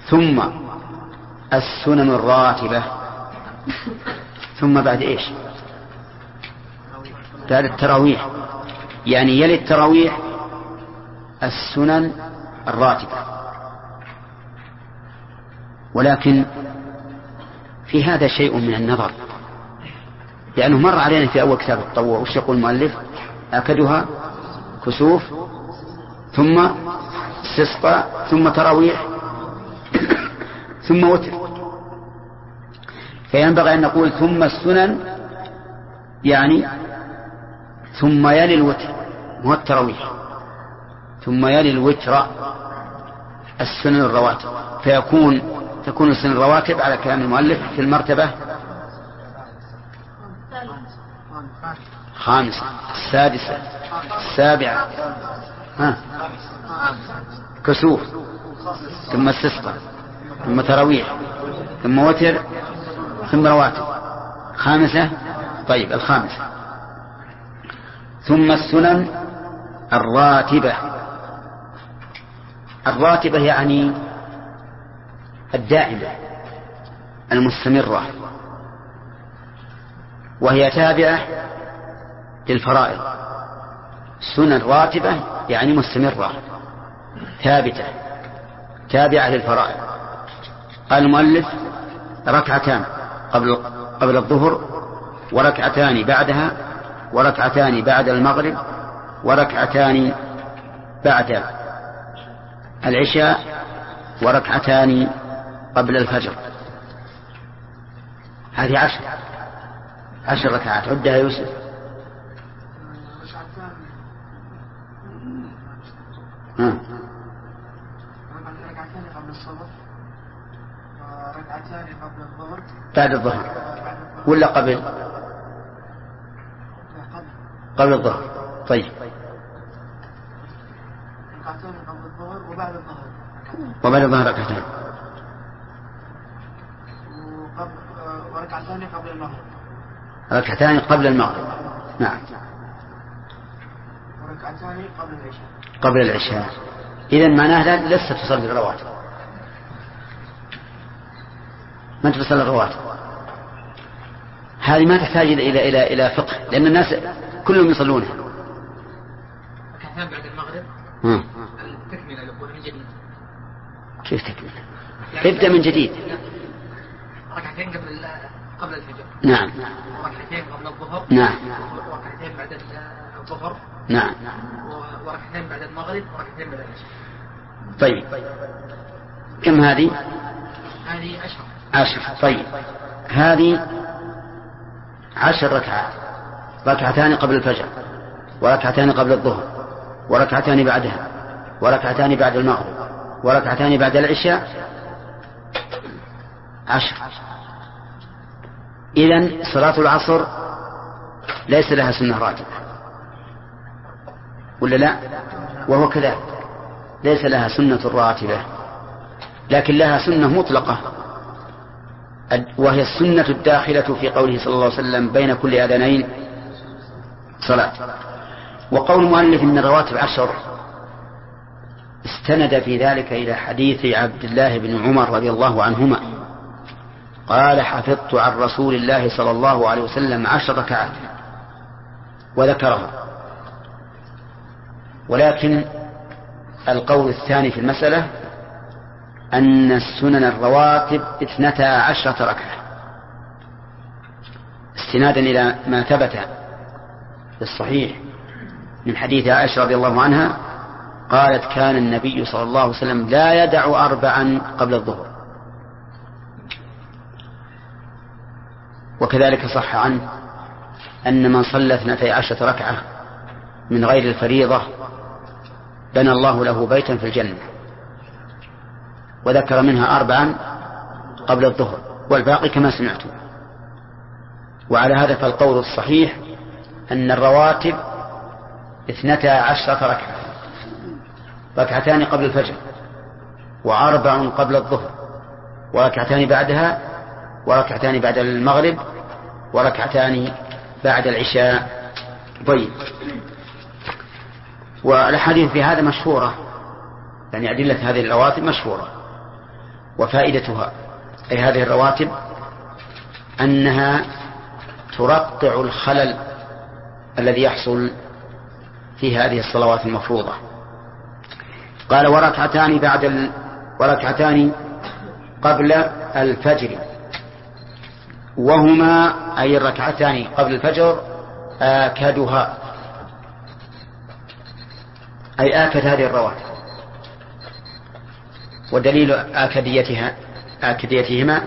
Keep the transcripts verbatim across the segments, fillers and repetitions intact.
ثم السنن الراتبة. ثم بعد إيش؟ بعد التراويح، يعني يلي التراويح السنن الراتبة. ولكن في هذا شيء من النظر، لأنه مر علينا في أول كتاب التطوع وش يقول المؤلف؟ أكدها كسوف ثم استسقاء ثم تراويح ثم وتر. فينبغي أن نقول ثم السنن، يعني ثم يلي الوتر مو التراويح، ثم يلي الوتر السنن الرواتب، فيكون تكون السنن الرواتب على كلام المؤلف في المرتبة خامسة السادسة السابعة ها كسوف ثم استسقاء ثم تراويح ثم وتر ثم رواتب خامسة. طيب الخامسة ثم السنن الراتبة. الراتبة يعني الدائمة المستمرة، وهي تابعة للفرائض. سنن راتبة يعني مستمرة ثابتة تابعة للفرائض. قال المؤلف ركعتان قبل قبل الظهر، وركعتان بعدها، وركعتان بعد المغرب، وركعتان بعد العشاء، وركعتان قبل الفجر. هذه عشر عشر ركعات. عدها يا يوسف. ها. ركعتان قبل الصبح، وركعتان قبل الظهر. بعد الظهر ولا قبل؟ قبل الظهر. طيب. ركعتان قبل الظهر وبعد الظهر. وبعد الظهر ركعتان. وركعتان قبل المغرب. ركعتان قبل المغرب. نعم. وركعتان قبل العشاء. قبل العشاء. إذن معناها لست تصلي الرواتب، ما أنت تصلي الرواتب. هذه ما تحتاج إلى إلى إلى فقه، لأن الناس كلهم يصلونها. ركعتان بعد المغرب. ها. التكملة يقول من جديد. كيف تكمل؟ ابدأ من جديد. ركعتين قبل قبل الفجر. نعم. وركعتين قبل الظهر. نعم. وركعتين بعد الظهر. نعم. وركعتين بعد المغرب، وركعتين بعد العشاء. طيب كم هذه؟ هذه عشر. عشر. طيب هذه عشر ركعات، ركعتان قبل الفجر، وركعتان قبل الظهر، وركعتان بعدها، وركعتان بعد المغرب، وركعتان بعد العشاء. عشر. إذن صلاة العصر ليس لها سنة راتبة ولا لا؟ وهو كذلك ليس لها سنة راتبة، لكن لها سنة مطلقة، وهي السنة الداخلة في قوله صلى الله عليه وسلم بين كل أذانين صلاة. وقول المؤلف إن الرواتب عشر استند في ذلك إلى حديث عبد الله بن عمر رضي الله عنهما قال حفظت عن رسول الله صلى الله عليه وسلم عشر ركعات وذكرها. ولكن القول الثاني في المسألة أن السنن الرواتب اثنتا عشرة ركعة، استنادا إلى ما ثبت في الصحيح من حديث عائشة رضي الله عنها قالت كان النبي صلى الله عليه وسلم لا يدع أربعا قبل الظهر. وكذلك صح عنه أن من صلى اثنتي عشرة ركعة من غير الفريضة بنى الله له بيتا في الجنة، وذكر منها أربعا قبل الظهر والباقي كما سمعتم. وعلى هذا فالقول الصحيح أن الرواتب اثنتا عشرة ركعة، ركعتان قبل الفجر، وأربع قبل الظهر، وركعتان بعدها، وركعتان بعد المغرب، وركعتان بعد العشاء. طيب. والحديث في هذا مشهورة، يعني أدلة هذه الرواتب مشهورة. وفائدتها أي هذه الرواتب أنها ترقع الخلل الذي يحصل في هذه الصلوات المفروضة. قال وركعتان بعد ال... وركعتان قبل الفجر، وهما أي الركعتان قبل الفجر آكدها أي آكد هذه الرواتب. ودليل آكديتها آكديتهما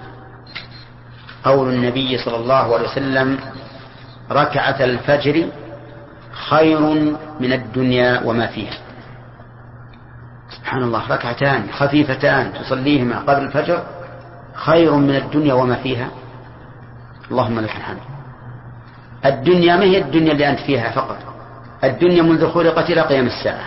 قول النبي صلى الله عليه وسلم ركعة الفجر خير من الدنيا وما فيها. سبحان الله، ركعتان خفيفتان تصليهما قبل الفجر خير من الدنيا وما فيها. اللهم لك الحمد. الدنيا ما هي الدنيا اللي أنت فيها فقط، الدنيا منذ خلقت إلى قيام الساعة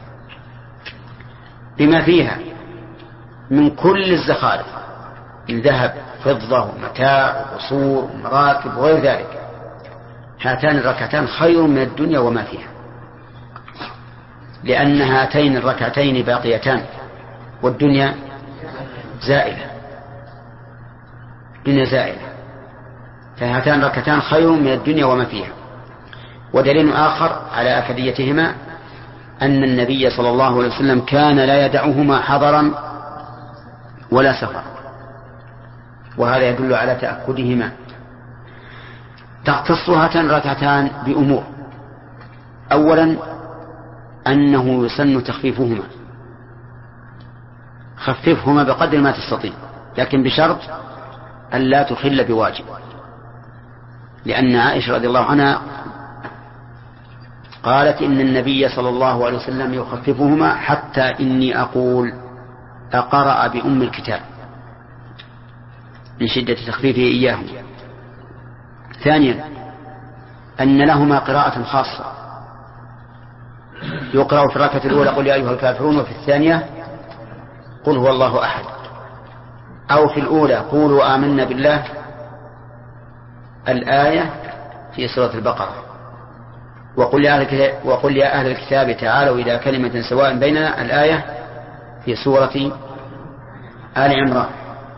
بما فيها من كل الزخارف من ذهب فضة ومتاع وقصور ومراكب وغير ذلك. هاتان الركعتان خير من الدنيا وما فيها، لأن هاتين الركعتين باقيتان والدنيا زائلة، الدنيا زائلة، فهاتان الركعتان خير من الدنيا وما فيها. ودليل آخر على أكديتهما أن النبي صلى الله عليه وسلم كان لا يدعهما حضرا ولا سفر، وهذا يدل على تأكدهما. تختص هاتان الركعتان بأمور: أولا أنه يسن تخفيفهما، خففهما بقدر ما تستطيع، لكن بشرط أن لا تخل بواجب، لأن عائشة رضي الله عنها قالت إن النبي صلى الله عليه وسلم يخففهما حتى إني أقول أقرأ بأم الكتاب من شدة تخفيفه إياهم. ثانيا أن لهما قراءة خاصة، يقرأ في الركعة الأولى قل يا أيها الكافرون، وفي الثانية قل هو الله أحد، أو في الأولى قولوا آمنا بالله الآية في سورة البقرة، وقل يا أهل, وقل يا أهل الكتاب تعالوا إلى كلمة سواء بيننا الآية في سورة آل عمران.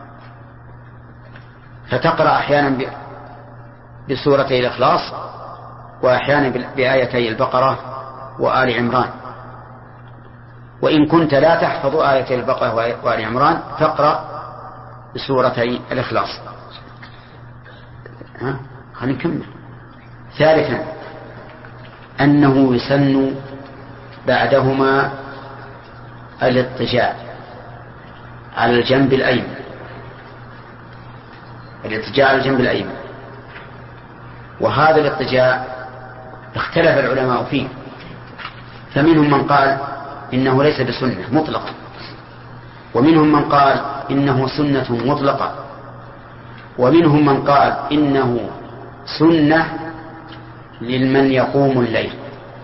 فتقرأ أحيانا بسورتي الإخلاص وأحيانا بآيتي البقرة وآل عمران. وإن كنت لا تحفظ آيتي البقرة وآل عمران فاقرأ بسورتي الإخلاص. ها خلينا نكمل. ثالثا أنه يسن بعدهما الاضطجاع على الجنب الأيمن، الاضطجاع على الجنب الأيمن. وهذا الاضطجاع اختلف العلماء فيه، فمنهم من قال إنه ليس بسنة مطلقة، ومنهم من قال إنه سنة مطلقة، ومنهم من قال إنه سنة لمن يقوم الليل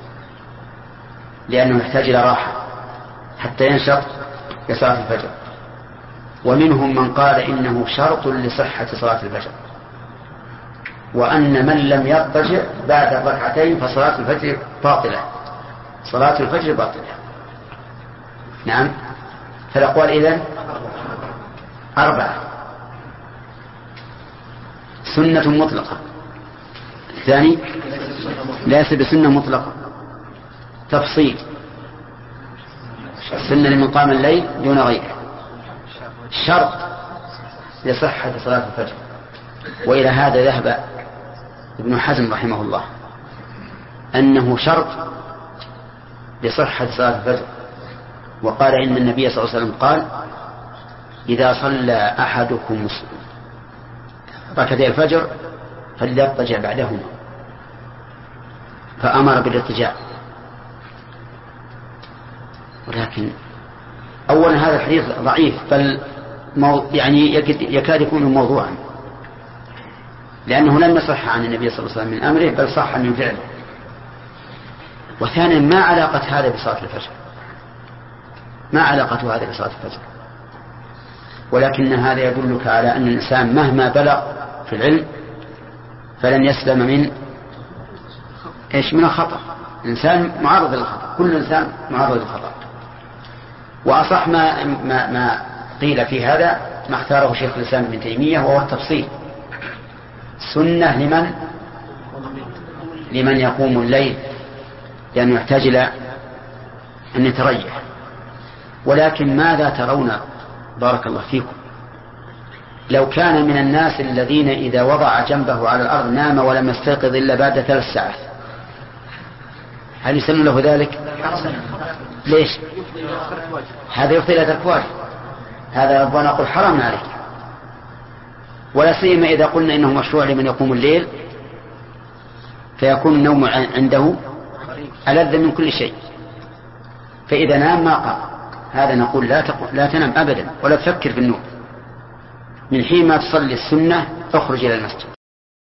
لأنه يحتاج إلى راحة حتى ينشط لصلاة الفجر، ومنهم من قال إنه شرط لصحة صلاة الفجر، وأن من لم يضطجع بعد الركعتين فصلاة الفجر باطلة، صلاة الفجر باطلة. نعم، فالأقوال إذن أربعة: سنة مطلقة، الثاني ليس بسنة مطلقة، تفصيل، السنة لمن قام الليل دون غيره، شرط لصحة صلاة الفجر. وإلى هذا ذهب ابن حزم رحمه الله أنه شرط لصحة صلاة الفجر، وقال إن النبي صلى الله عليه وسلم قال إذا صلى أحدكم ركعتي الفجر فليضطجع بعدهما، فأمر بالاضطجاع. ولكن أولا هذا الحديث ضعيف، بل يعني يكاد يكون موضوعا، لأنه لم يصح عن النبي صلى الله عليه وسلم من أمره، بل صح من فعله. وثانيا ما علاقة هذا بصلاة الفجر؟ ما علاقة هذا بصلاة الفجر؟ ولكن هذا يدلك على أن الإنسان مهما بلغ في العلم فلن يسلم من إيش؟ من الخطأ. الإنسان معرض للخطأ، كل إنسان معرض للخطأ. وأصح ما, ما, ما قيل في هذا ما اختاره شيخ الإسلام ابن تيمية وهو التفصيل. سنة لمن لمن يقوم الليل لأنه يحتاج إلى أن يتريح. ولكن ماذا ترون بارك الله فيكم لو كان من الناس الذين إذا وضع جنبه على الأرض نام ولم يستيقظ إلا بعد ثلاث ساعات، هل يسن له ذلك؟ ليش؟ هذا يفضي إلى ترك واجب، هذا ربنا نقول حرام عليك. ولا سيما إذا قلنا إنه مشروع لمن يقوم الليل فيكون النوم عنده ألذ من كل شيء، فإذا نام ما قام. هذا نقول لا تقول لا تنام أبدا ولا تفكر في النوم، من حين ما تصلي السنة اخرج إلى المسجد.